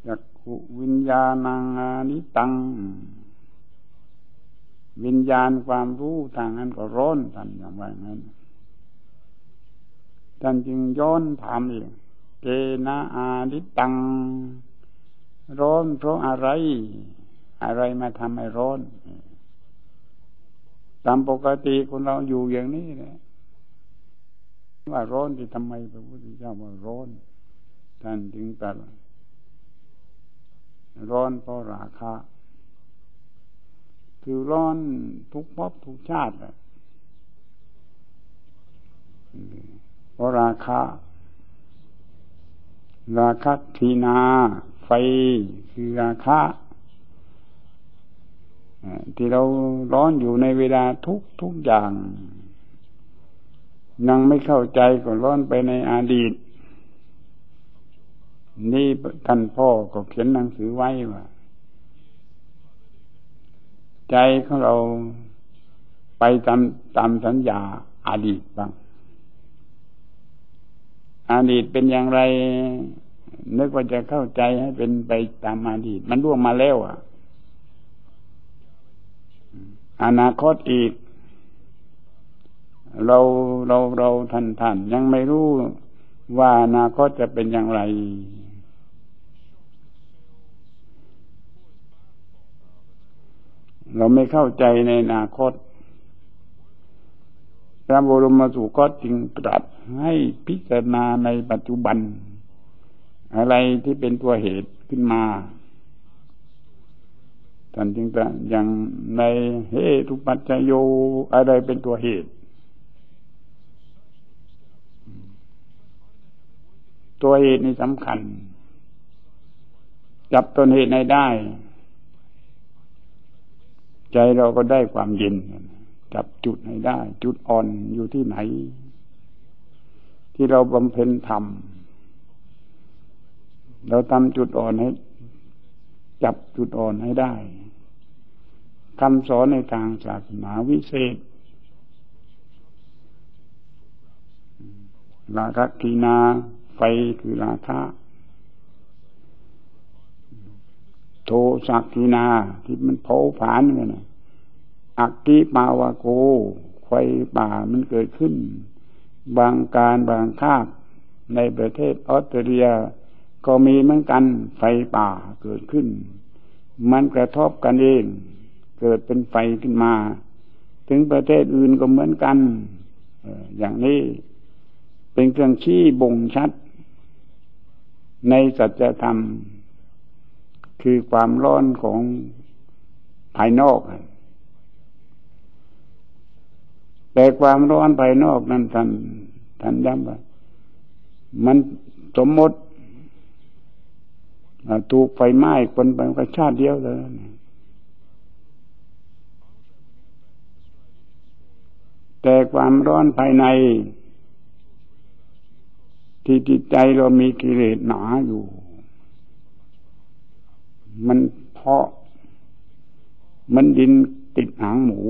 จักขุวิญญาณังอนิจจังวิญญาณความรู้ทางนั้นก็ร้อนท่านอย่างว่างั้นท่านจึงย้อนถามอีกเกนะอานิจจังร้อนเพราะอะไรอะไรมาทำให้ร้อนตามปกติคนเราอยู่อย่างนี้แหละว่าร้อนที่ทำไมพระพุทธเจ้าว่าร้อนท่านจึงตรัสร้อนเพราะราคะคือร้อนทุกภพทุกชาติเพราะราคะทีนาไฟคือราคะที่เราร้อนอยู่ในเวลาทุกอย่างยังไม่เข้าใจก็ร้อนไปในอดีตนี่ท่านพ่อก็เขียนหนังสือไว้ว่าใจของเราไปตามสัญญาอดีตบ้างอดีตเป็นอย่างไรนึกว่าจะเข้าใจให้เป็นไปตามอดีตมันล่วงมาแล้วอนาคตอีกเราท่านยังไม่รู้ว่าอนาคตจะเป็นอย่างไรเราไม่เข้าใจในอนาคตพระบรมสุคตจึงตรัสให้พิจารณาในปัจจุบันอะไรที่เป็นตัวเหตุขึ้นมาท่านจึงจะอย่างในเหตุปัจจโยอะไรเป็นตัวเหตุตัวเหตุนี่สำคัญจับต้นเหตุในได้ใจเราก็ได้ความเย็นจับจุดให้ได้จุดอ่อนอยู่ที่ไหนที่เราบำเพ็ญธรรมเราทำจุดอ่อนให้จับจุดอ่อนให้ได้คำสอนในทางศาสนาวิเศษราคะกีนาไฟคือราคะโทสะกีนาที่มันเผาผลาญกันนะอักขิปาวโกไฟป่ามันเกิดขึ้นบางการบางคาบในประเทศออสเตรเลียก็มีเหมือนกันไฟป่าเกิดขึ้นมันกระทบกันเองเกิดเป็นไฟขึ้นมาถึงประเทศอื่นก็เหมือนกันอย่างนี้เป็นเครื่องชี้บ่งชัดในสัจธรรมคือความร้อนของภายนอกแต่ความร้อนภายนอกนั้นท่านย้ำว่ามันสมมติถูกไฟไหม้คนไปก็ชาติเดียวเลยแต่ความร้อนภายในที่จิตใจเรามีกิเลสหนาอยู่มันเพาะมันดินติดหางหมู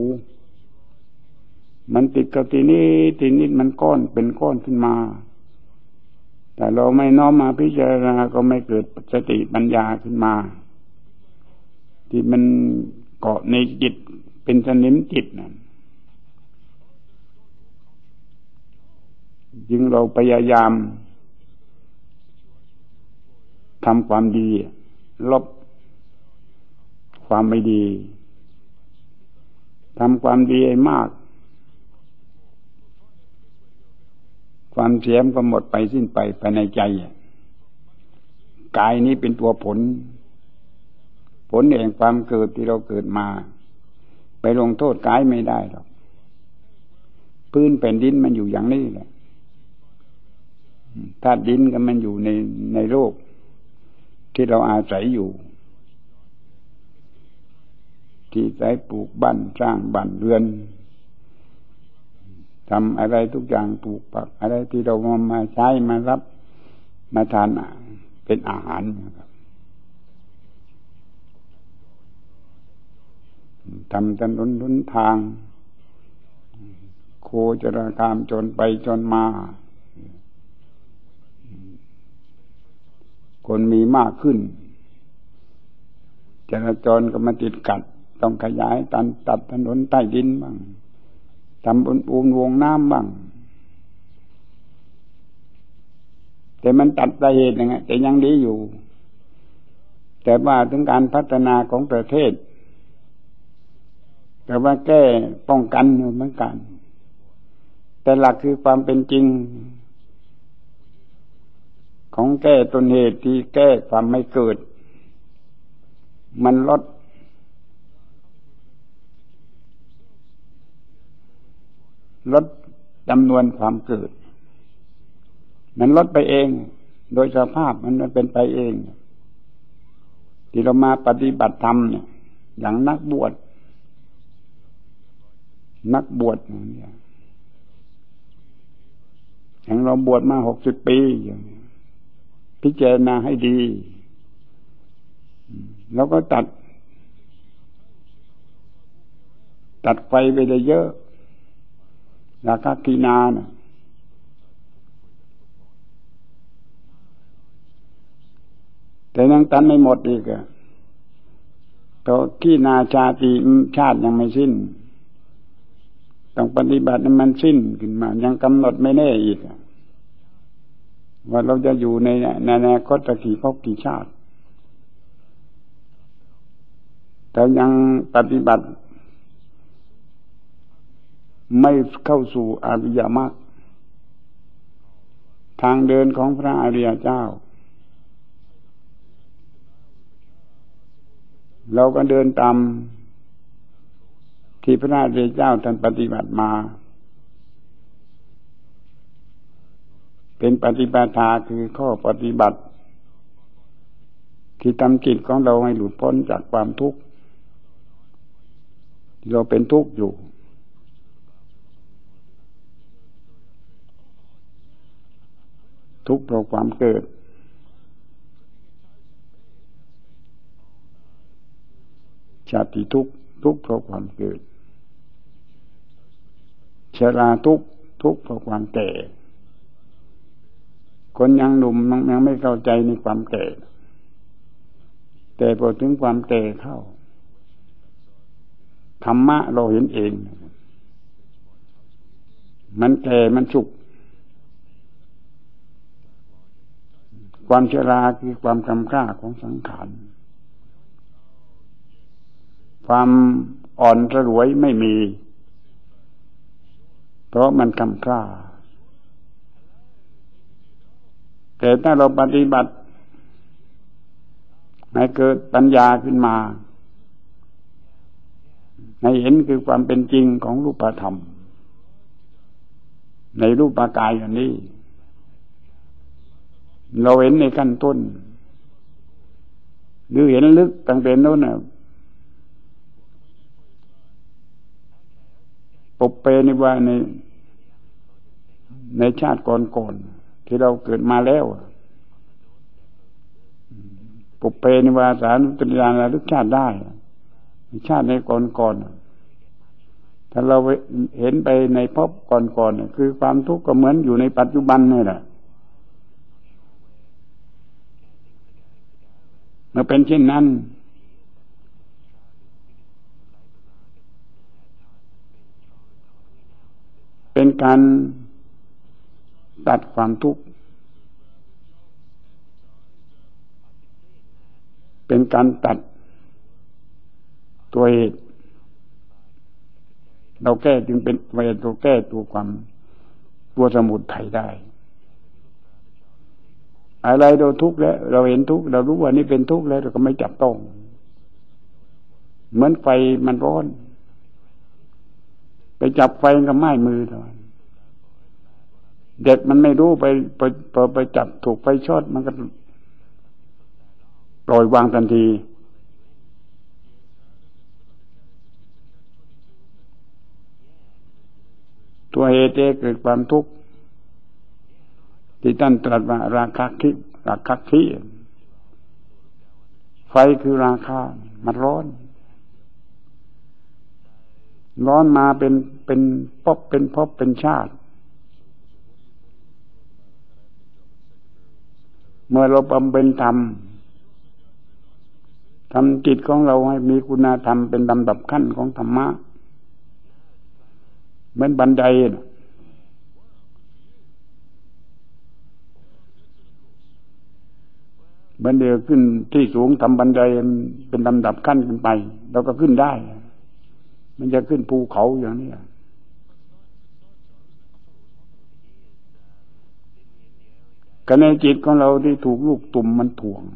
มันติดกับทีนี้มันก้อนเป็นก้อนขึ้นมาแต่เราไม่น้อมมาพิจารณาก็ไม่เกิดสติปัญญาขึ้นมาที่มันเกาะในจิตเป็นสนิมจิตนั่นจึงเราพยายามทำความดีลบความไม่ดีทำความดีให้มากความเสียมก็หมดไปสิ้นไปภายในใจกายนี้เป็นตัวผลแห่งความเกิดที่เราเกิดมาไปลงโทษกายไม่ได้หรอกพื้นแผ่นดินมันอยู่อย่างนี้แหละธาตุดินก็มันอยู่ในโลกที่เราอาศัยอยู่ที่ใช้ปลูกบ้านสร้างบ้านเรือนทำอะไรทุกอย่างปลูกผักอะไรที่เรามาใช้มารับมาทานเป็นอาหารนะครับทำถนนหนทางโคจรคามจนไปจนมาคนมีมากขึ้นจราจรก็มาติดขัดต้องขยายตัดถนนใต้ดินบ้างทำอุโมงค์น้ำบ้างแต่มันตัดสาเหตุยังไงแต่ยังดีอยู่แต่ว่าถึงการพัฒนาของประเทศแต่ว่าแก้ป้องกันเหมือนกันแต่หลักคือความเป็นจริงของแก้ต้นเหตุที่แก้ความไม่เกิดมันลดจำนวนความเกิดมันลดไปเองโดยสภาพมันเป็นไปเองที่เรามาปฏิบัติธรรมเนี่ยอย่างนักบวชเนี่ยอย่างเราบวชมา60 ปีอย่างนี้พิจารณาให้ดีแล้วก็ตัดไฟไปได้เยอะราคากีนานะแต่ยังตันไม่หมดอีกอะตัวกีนาชาติชาติยังไม่สิ้นต้องปฏิบัติให้มันสิ้นขึ้นมายังกำหนดไม่แน่อีกว่าเราจะอยู่ในอนาคตกี่ภพกี่ชาติแต่ยังปฏิบัติไม่เข้าสู่อริยมรรคทางเดินของพระอริยเจ้าเราก็เดินตามที่พระอริยเจ้าท่านปฏิบัติมาเป็นปฏิปทาคือข้อปฏิบัติที่ทำจิตของเราให้หลุดพ้นจากความทุกข์ที่เราเป็นทุกข์อยู่ทุกข์เพราะความเกิดชาติทุกข์เพราะความเกิดชราทุกข์เพราะความแก่คนยังหนุ่มยังไม่เข้าใจในความแก่แต่พอถึงความแก่เข้าธรรมะเราเห็นเองมันแก่มันสุขความชราคือความกำกล้าของสังขารความอ่อนระรวยไม่มีเพราะมันกำกล้าแต่ถ้าเราปฏิบัติให้เกิดปัญญาขึ้นมาให้เห็นคือความเป็นจริงของรูปธรรมในรูปกายอันนี้เราเห็นในขั้นต้นหรือเห็นลึกตั้งแต่โน้นน่ะปุปเพนิวาในชาติก่อนที่เราเกิดมาแล้วปุปเพนิวาสานุสติญาณระลึกชาติได้ชาติในก่อนถ้าเราเห็นไปในภพก่อนคือความทุกข์ก็เหมือนอยู่ในปัจจุบันนี่แหละเมื่อเป็นเช่นนั้นเป็นการตัดความทุกข์เป็นการตัดตัวเหตุเราแก้จึงเป็นตัวแก้ตัวสมุทัยได้อะไรเราทุกข์แล้วเราเห็นทุกข์เรารู้ว่านี่เป็นทุกข์แล้วเราก็ไม่จับต้องเหมือนไฟมันร้อนไปจับไฟกับไม้มือเท่านั้นเด็กมันไม่รู้ไปจับถูกไฟช็อตมันก็ปล่อยวางทันทีตัวเหตุเกิดความทุกข์ที่ท่านตรัสว่าราคะคิไฟคือราคะมันร้อนมาเป็นภพเป็นชาติเมื่อเราบำเพ็ญธรรมทำจิตของเราให้มีคุณธรรมเป็นลำดับขั้นของธรรมะเหมือนบันไดบันไดขึ้นที่สูงทำบันไดเป็นลำดับขั้นขึ้นไปเราก็ขึ้นได้มันจะขึ้นภูเขาอย่างนี้ก็ในจิตของเราที่ถูกลูกตุ่มมันถ่วง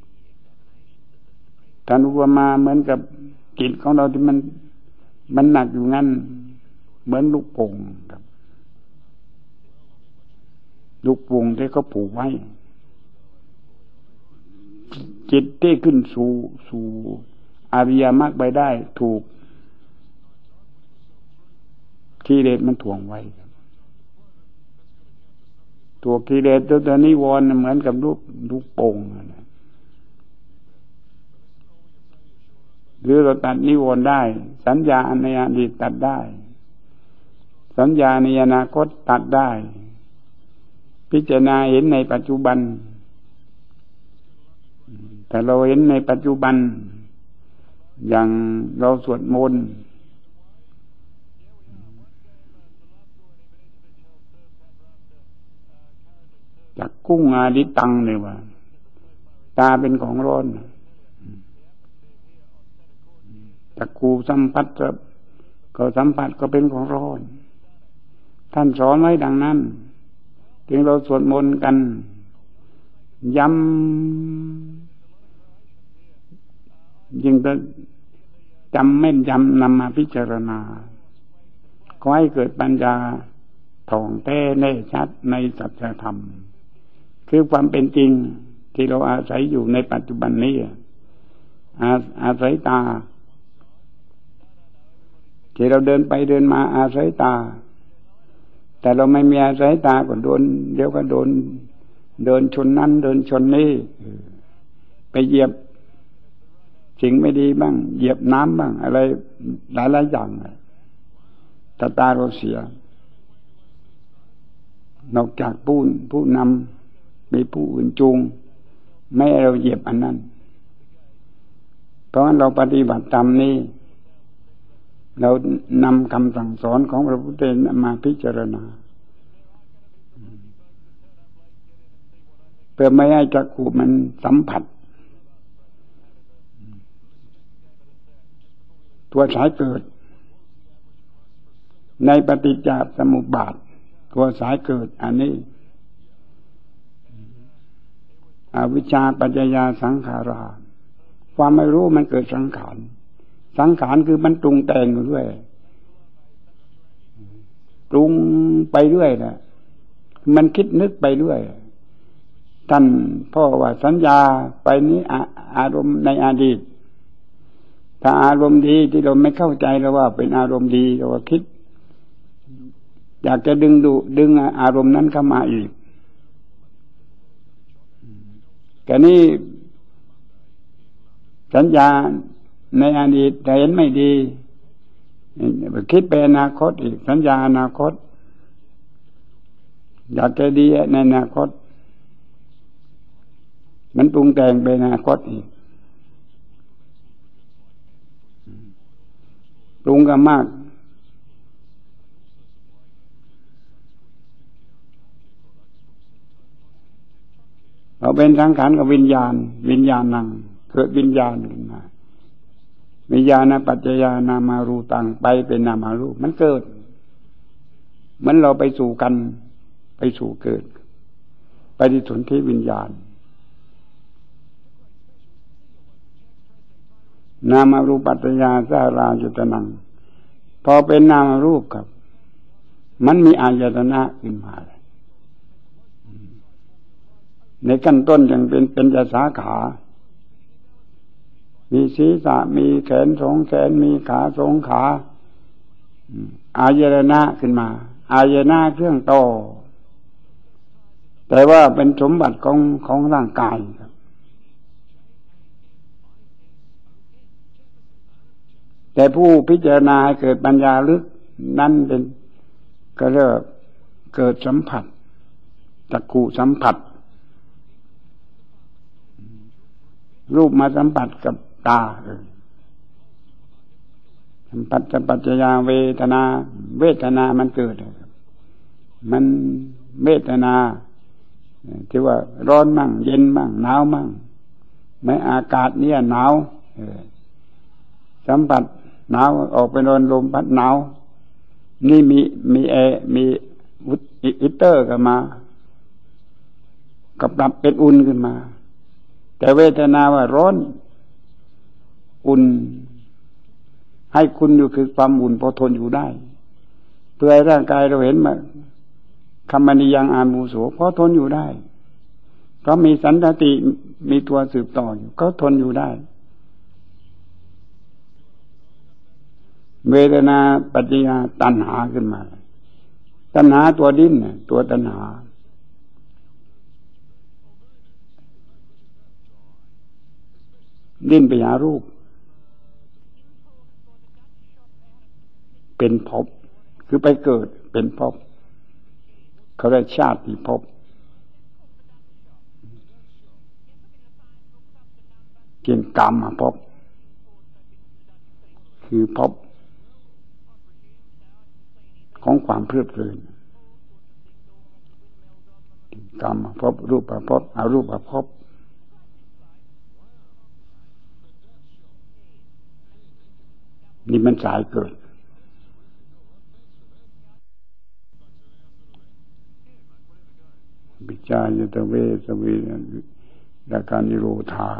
ท่านอุปมาเหมือนกับจิตของเราที่มันหนักอยู่งั้นเหมือนลูกโป่งครับลูกโป่งที่เขาผูกไว้จิตที่ขึ้นสู่อริยมรรคไปได้ถูกกิเลสมันถ่วงไว้ตัวกิเลสตัวนิวรณ์เหมือนกับลูกโป่งนะหรือเราตัดนิวรณ์ได้สัญญาในอดีตตัดได้สัญญาในอนาคตตัดได้พิจารณาเห็นในปัจจุบันแต่เราเห็นในปัจจุบันอย่างเราสวดมนต์จากกุ้งอาดิตังเลยว่าตาเป็นของร้อนจากกูสัมผัสก็สัมผัสก็เป็นของร้อนท่านสอนไว้ดังนั้นจึงเราสวดมนต์กันย้ำยิ่งจะจำแม่นยำนำมาพิจารณาขอให้เกิดปัญญาท่องแท้แน่ชัดในสัจธรรมคือความเป็นจริงที่เราอาศัยอยู่ในปัจจุบันนี้อาศัยตาที่เราเดินไปเดินมาอาศัยตาแต่เราไม่มีอาศัยตาก็โดนเดี๋ยวก็โดนเดินชนนั้นเดินชนนี้ไปเหยียบสิ่งไม่ดีบ้างเหยียบน้ำบ้างอะไรหลายอย่างตาเราเสียนอกจากผู้นำมีผู้อื่นจูงไม่ให้เราเหยียบอันนั้นเพราะฉะนั้นเราปฏิบัติธรรมนี้เรานำคำสั่งสอนของพระพุทธเจ้ามาพิจารณาเพื่อไม่ให้จักขุมันสัมผัสตัวสายเกิดในปฏิจจสมุปบาทตัวสายเกิดอันนี้อวิชชาปัจจยาสังขาราความไม่รู้มันเกิดสังขารสังขารคือมันปรุงแต่งอยู่ด้วยปรุงไปเรื่อยนะมันคิดนึกไปเรื่อยท่านพ่อว่าสัญญาไปนี้อารมณ์ในอดีตถ้าอารมณ์ดีที่เราไม่เข้าใจเราว่าเป็นอารมณ์ดีเราก็คิดอยากจะดึงอารมณ์นั้นเข้ามาอีกแต่นี่สัญญาในอดีตแต่เห็นไม่ดีคิดไปอนาคตอีกสัญญาอนาคตอยากจะดีในอนาคตมันปรุงแต่งไปอนาคตอีกปรุงกันมากเราเป็นสังขารกับวิญญาณนังเกิดวิญญาณขึ้นมาวิญญาณปัจจยานามารูตังไปเป็นนามารูปมันเกิดเหมือนเราไปสู่กันไปสู่เกิดไปที่สนธิวิญญาณนามารูปปัจจยาสารายุตนังพอเป็นนามารูปครับมันมีอายตนะขึ้นมาในขั้นต้นยังเป็นสาขามีศีรษะมีแขนสองแขนมีขาสองขาอายตนะขึ้นมาอายตนะเครื่องโตแต่ว่าเป็นสมบัติของร่างกายครับแต่ผู้พิจารณาให้เกิดปัญญาลึกนั่นเป็นก็เรียกเกิดสัมผัสจักขุสัมผัสรูปมาสัมผัสกับตตาสัมปัสัมปัจจยาเวทนาเวทนามันเกิดมันเวทนาที่ว่าร้อนมั่งเย็นมั่งหนาวมั่งไม่อากาศเนี่ยหนาวสัมผัสหนาวออกไปโดนลมพัดหนาวนี่มีแอร์มีฮีตเตอร์กันมากับปรับเป็นอุ่นขึ้นมาแต่เวทนาว่าร้อนอุ่นให้คุณอยู่คือความอุ่นพอทนอยู่ได้เพื่อให้ร่างกายเราเห็นมาคำมณียังอามูโสพอทนอยู่ได้ก็มีสันตติมีตัวสืบต่ออยู่ก็ทนอยู่ได้เวทนาปัจจยาตัณหาขึ้นมาตัณหาตัวดิ้นตัวตัณหาดิ้นไปหารูปเป็นภพคือไปเกิดเป็นภพเขาเรียกชาติภพเกี่ยงกรรมภพคือภพของความเพลิดเพลินกรรมภพรูปภพอรูปภพนี่มันสายเกิดวิจารยตเวสวีและการนิโรธา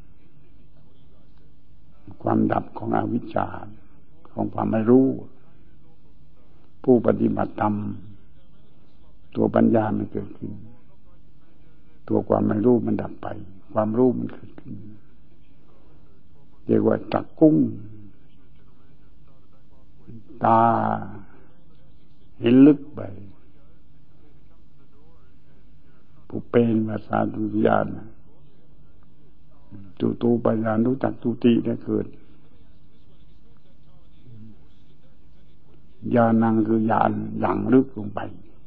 ความดับของอวิชชาของความไม่รู้ผู้ปฏิบัติธรรมตัวปัญญามันเกิดขึ้นตัวความไม่รู้มันดับไปความรู้มันเกิดขึ้นเรียกว่าจักกุ้งตาเห็นลึกไปผู้เป็นภาษาตุติยานตูปัญญารู้จักตุติได้เกิดญาณังคือญาณอย่างลึกลงไป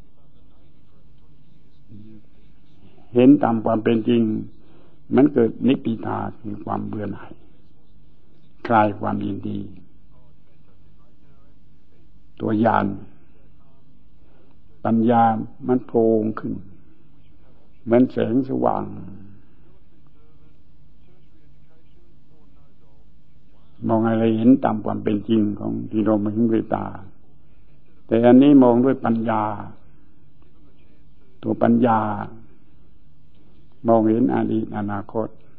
เห็นตามความเป็นจริงมันเกิดนิพพิทาคือความเบื่อหน่ายคลายความยินดีตัวญาณปัญญามันโผล่ขึ้นเหมือนแสงสว่างมองอะไรเห็นตามความเป็นจริงของที่เราไม่เห็นด้วยตาแต่อันนี้มองด้วยปัญญาตัวปัญญามองเห็นอดีตอนาคต